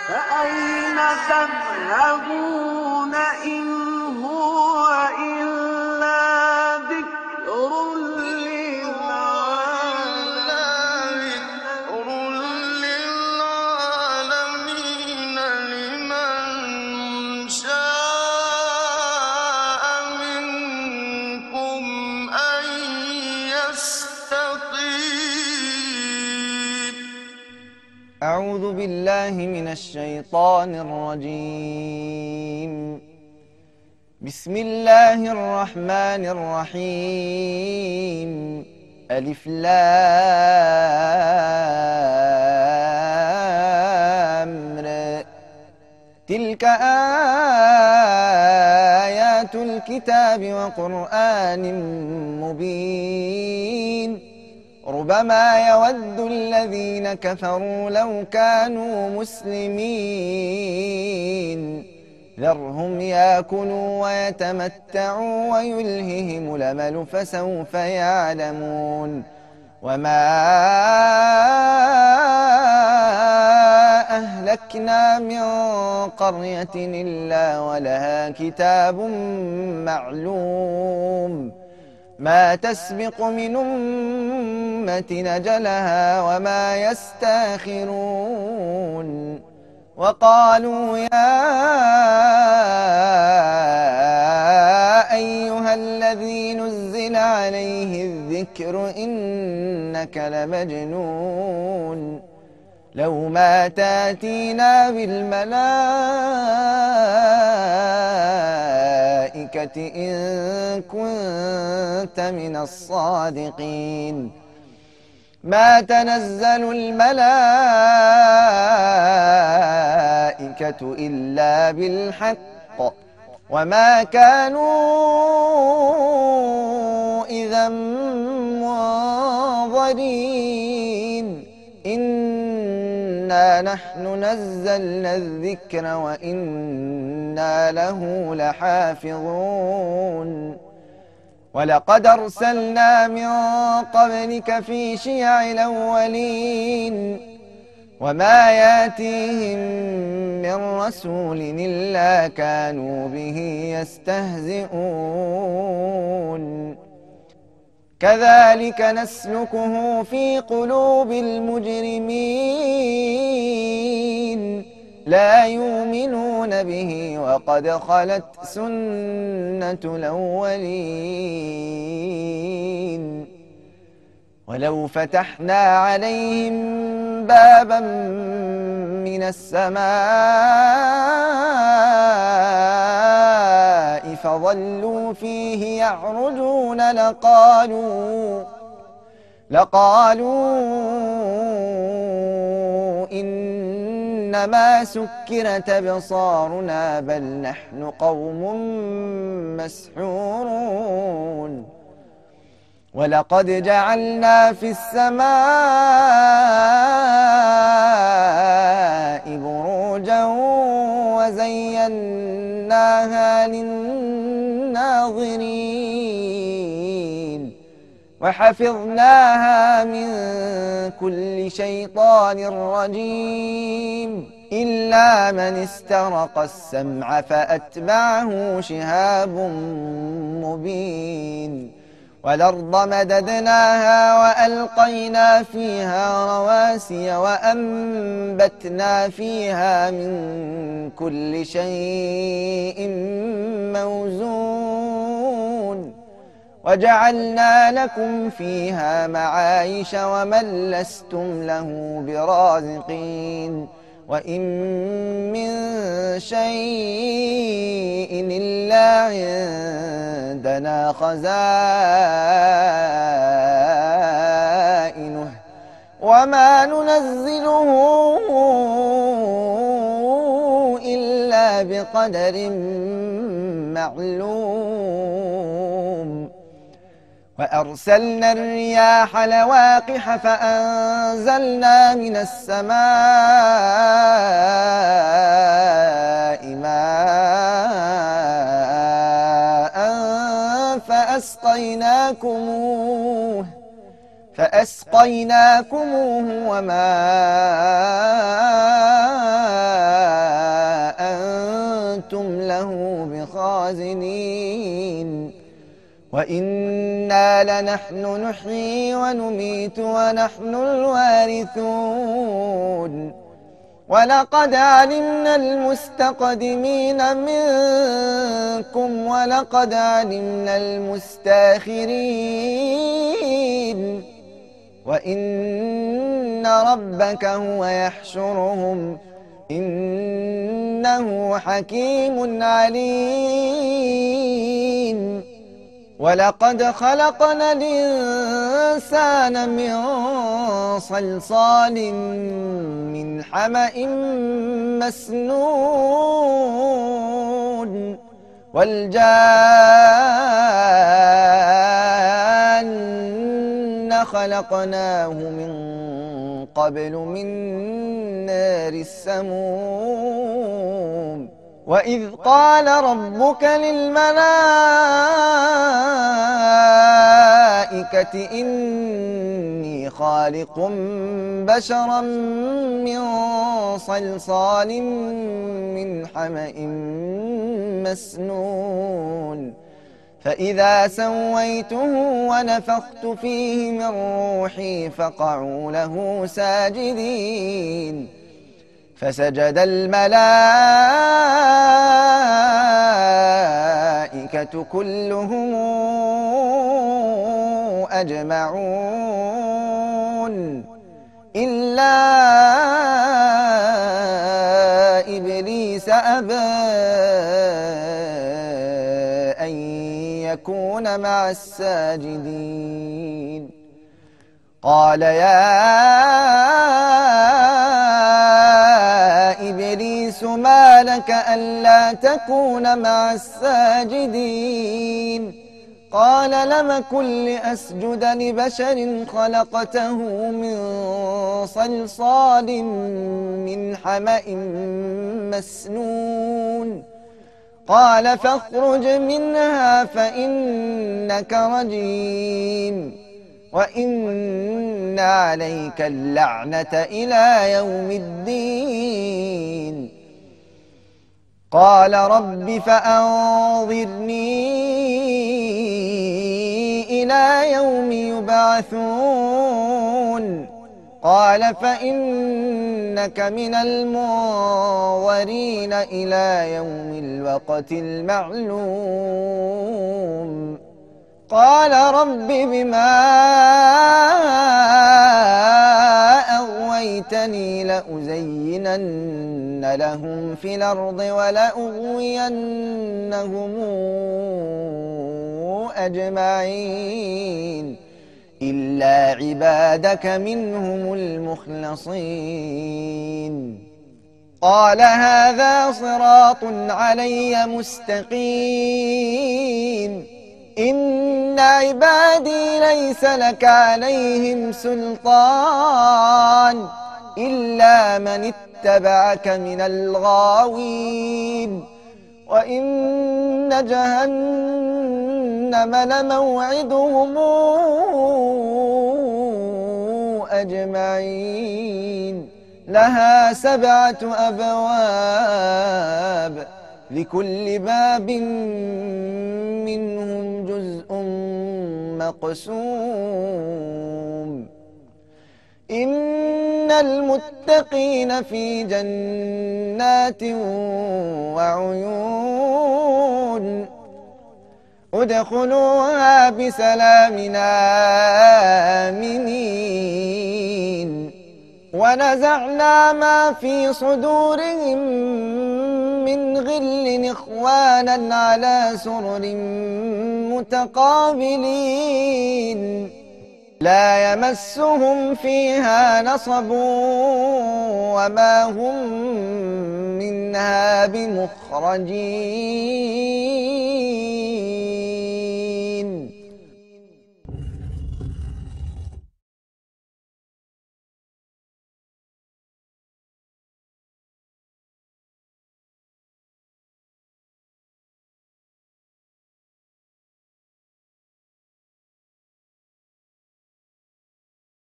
فأين تذهبون إن هو إلا ذكر للعالمين لمن شاء منكم أن يستقيم. أعوذ بالله من الشيطان الرجيم. بسم الله الرحمن الرحيم. ألف لام ر. تلك آيات الكتاب وقرآن مبين. ربما يود الذين كفروا لو كانوا مسلمين. ذرهم ياكلوا ويتمتعوا ويلههم الأمل فسوف يعلمون. وما أهلكنا من قرية إلا ولها كتاب معلوم. ما تسبق من أمة أجلها وما يستاخرون. وقالوا يا أيها الذي نزل عليه الذكر إنك لمجنون. لو ما تاتينا بالملائكة إن كنت من الصادقين. ما تنزل الملائكة إلا بالحق وما كانوا إذا منظرين. إنا نحن نزلنا الذكر وإنا له لحافظون. ولقد أرسلنا من قبلك في شيع الأولين وما ياتيهم من رسول إلا كانوا به يستهزئون. كذلك نسلكه في قلوب المجرمين. لا يؤمنون به وقد خلت سنة الأولين. ولو فتحنا عليهم بابا من السماء فظلوا فيه يعرجون لقالوا إنما سكرت أبصارنا بل نحن قوم مسحورون. ولقد جعلنا في السماء بروجا وزيناها للناظرين وحفظناها من كل شيطان رجيم إلا من استرق السمع فأتبعه شهاب مبين. والأرض مددناها وألقينا فيها رواسي وأنبتنا فيها من كل شيء موزون. وجعلنا لكم فيها معايش ومن لستم له برازقين. وإن من شيء إلا عندنا خزائنه وما ننزله إلا بقدر معلوم. وأرسلنا الرياح لواقح فأنزلنا من السماء ماء فأسقيناكموه وما خازنين وإنا لنحن نحيي ونميت ونحن الوارثون ولقد علمنا المستقدمين منكم ولقد علمنا المستاخرين وإن ربك هو يحشرهم إنه حكيم عليم ولقد خلقنا الإنسان من صلصال من حمأ مسنون والجان خلقناه من قبل من نار السموم وإذ قال ربك للملائكة إني خالق بشرا من صلصال من حمأ مسنون فإذا سويته ونفخت فيه من روحي فقعوا له ساجدين فسجد الملائكة كلهم أجمعون إلا إبليس أبى أن يكون مع الساجدين قال يا إبليس ما لك ألا تكون مع الساجدين قال لم كن لأسجد لبشر خلقته من صلصال من حمأ مسنون قال فاخرج منها فإنك رجيم وإن عليك اللعنة إلى يوم الدين قال رب فأنظرني إلى يوم يبعثون قال فإنك من المنظرين إلى يوم الوقت المعلوم قال رب بما أغويتني لأزينن لهم في الأرض ولأغوينهم أجمعين إلا عبادك منهم المخلصين قال هذا صراط علي مستقيم إن عبادي ليس لك عليهم سلطان إلا من اتبعك من الغاوين وإن جهنم لموعدهم أجمعين لها 7 أبواب لكل باب منهم جزء مقسوم إن المتقين في جنات وعيون ادخلوها بسلام آمنين ونزعنا ما في صدورهم من غل إخوانا على سرر متقابلين لا يمسهم فيها نصب وما هم منها بمخرجين